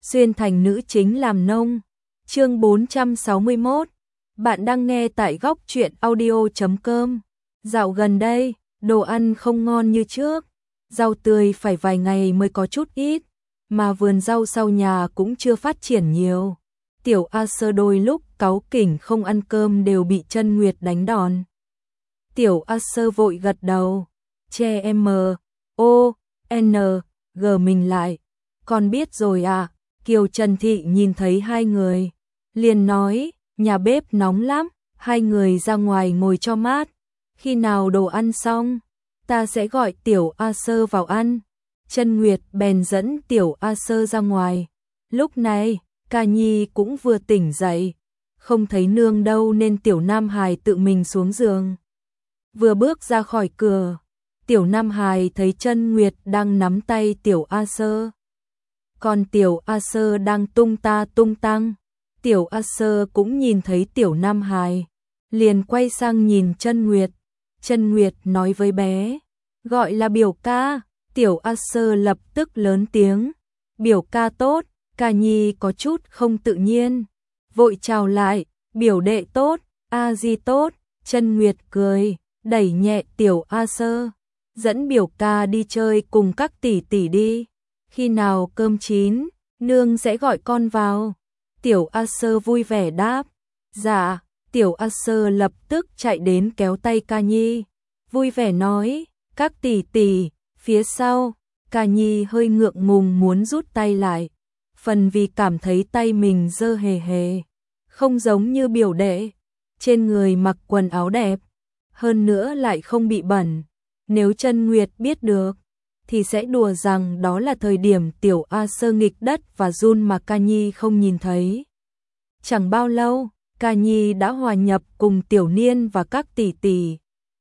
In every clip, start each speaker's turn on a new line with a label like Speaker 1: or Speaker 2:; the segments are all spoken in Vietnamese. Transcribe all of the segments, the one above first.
Speaker 1: xuyên thành nữ chính làm nông. Chương 461. Bạn đang nghe tại góc truyện audio.com. Dạo gần đây, đồ ăn không ngon như trước, rau tươi phải vài ngày mới có chút ít, mà vườn rau sau nhà cũng chưa phát triển nhiều. Tiểu A Sơ đôi lúc cáu kỉnh không ăn cơm đều bị Chân Nguyệt đánh đòn. Tiểu A Sơ vội gật đầu, che M.O.N.G mình lại. Con biết rồi à? Kiều Trần Thị nhìn thấy hai người, liền nói, nhà bếp nóng lắm, hai người ra ngoài ngồi cho mát. Khi nào đồ ăn xong, ta sẽ gọi Tiểu A Sơ vào ăn. Chân Nguyệt bèn dẫn Tiểu A Sơ ra ngoài. Lúc này, Ca Nhi cũng vừa tỉnh dậy, không thấy nương đâu nên Tiểu Nam Hài tự mình xuống giường. Vừa bước ra khỏi cửa, Tiểu Nam Hài thấy Chân Nguyệt đang nắm tay Tiểu A Sơ. Còn Tiểu A Sơ đang tung ta tung tăng. Tiểu A Sơ cũng nhìn thấy Tiểu Nam Hài, liền quay sang nhìn Chân Nguyệt. Chân Nguyệt nói với bé, gọi là biểu ca. Tiểu A Sơ lập tức lớn tiếng, biểu ca tốt. Ca Nhi có chút không tự nhiên, vội chào lại, biểu đệ tốt, A Di tốt. Chân Nguyệt cười, đẩy nhẹ Tiểu A Sơ, dẫn biểu ca đi chơi cùng các tỷ tỷ đi. Khi nào cơm chín, nương sẽ gọi con vào. Tiểu A Sơ vui vẻ đáp, dạ. Tiểu A Sơ lập tức chạy đến kéo tay Ca Nhi, vui vẻ nói, các tỷ tỷ. Phía sau, Ca Nhi hơi ngượng ngùng muốn rút tay lại, phần vì cảm thấy tay mình dơ hề hề, không giống như biểu đệ. Trên người mặc quần áo đẹp, hơn nữa lại không bị bẩn. Nếu Chân Nguyệt biết được, thì sẽ đùa rằng đó là thời điểm Tiểu A Sơ nghịch đất và run mà Ca Nhi không nhìn thấy. Chẳng bao lâu, Ca Nhi đã hòa nhập cùng Tiểu Niên và các tỷ tỷ.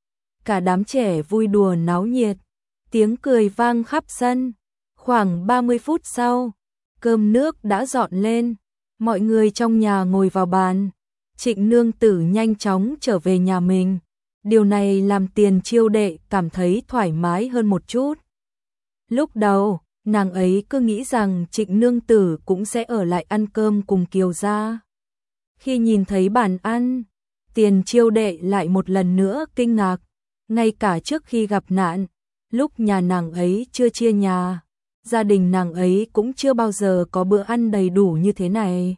Speaker 1: Cả đám trẻ vui đùa náo nhiệt, tiếng cười vang khắp sân. Khoảng 30 phút sau, cơm nước đã dọn lên, mọi người trong nhà ngồi vào bàn. Trịnh nương tử nhanh chóng trở về nhà mình. Điều này làm Tiền Chiêu đệ cảm thấy thoải mái hơn một chút. Lúc đầu, nàng ấy cứ nghĩ rằng Trịnh nương tử cũng sẽ ở lại ăn cơm cùng Kiều gia. Khi nhìn thấy bàn ăn, Tiền Chiêu đệ lại một lần nữa kinh ngạc. Ngay cả trước khi gặp nạn, lúc nhà nàng ấy chưa chia nhà, gia đình nàng ấy cũng chưa bao giờ có bữa ăn đầy đủ như thế này.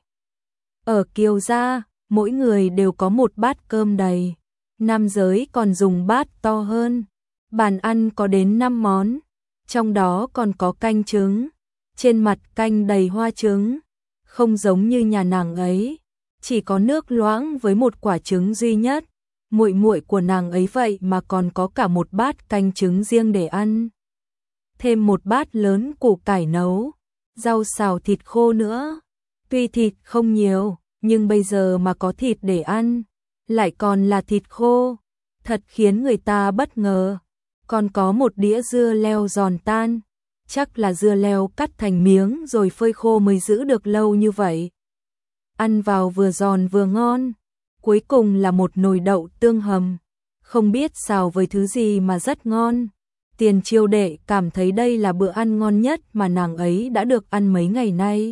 Speaker 1: Ở Kiều gia, mỗi người đều có một bát cơm đầy, nam giới còn dùng bát to hơn. Bàn ăn có đến 5 món, trong đó còn có canh trứng, trên mặt canh đầy hoa trứng, không giống như nhà nàng ấy, chỉ có nước loãng với một quả trứng duy nhất. Muội muội của nàng ấy vậy mà còn có cả một bát canh trứng riêng để ăn, thêm một bát lớn củ cải nấu, rau xào thịt khô nữa. Tuy thịt không nhiều, nhưng bây giờ mà có thịt để ăn, lại còn là thịt khô, thật khiến người ta bất ngờ. Còn có một đĩa dưa leo giòn tan, chắc là dưa leo cắt thành miếng rồi phơi khô mới giữ được lâu như vậy. Ăn vào vừa giòn vừa ngon. Cuối cùng là một nồi đậu tương hầm, không biết xào với thứ gì mà rất ngon. Tiền Chiêu đệ cảm thấy đây là bữa ăn ngon nhất mà nàng ấy đã được ăn mấy ngày nay,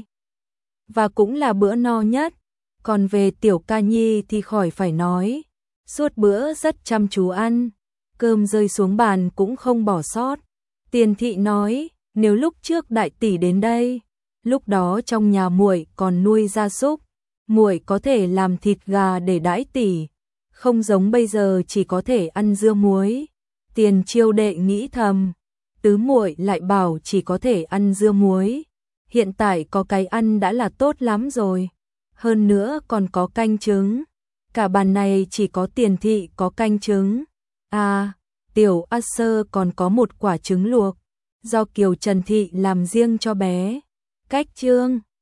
Speaker 1: và cũng là bữa no nhất. Còn về Tiểu Ca Nhi thì khỏi phải nói, suốt bữa rất chăm chú ăn, cơm rơi xuống bàn cũng không bỏ sót. Tiền Thị nói, nếu lúc trước đại tỷ đến đây, lúc đó trong nhà muội còn nuôi gia súc, muội có thể làm thịt gà để đãi tỷ, không giống bây giờ chỉ có thể ăn dưa muối. Tiền Chiêu đệ nghĩ thầm, tứ muội lại bảo chỉ có thể ăn dưa muối, hiện tại có cái ăn đã là tốt lắm rồi, hơn nữa còn có canh trứng, cả bàn này chỉ có Tiền Thị có canh trứng. À, Tiểu A Sơ còn có một quả trứng luộc, do Kiều Trần Thị làm riêng cho bé. Cách chương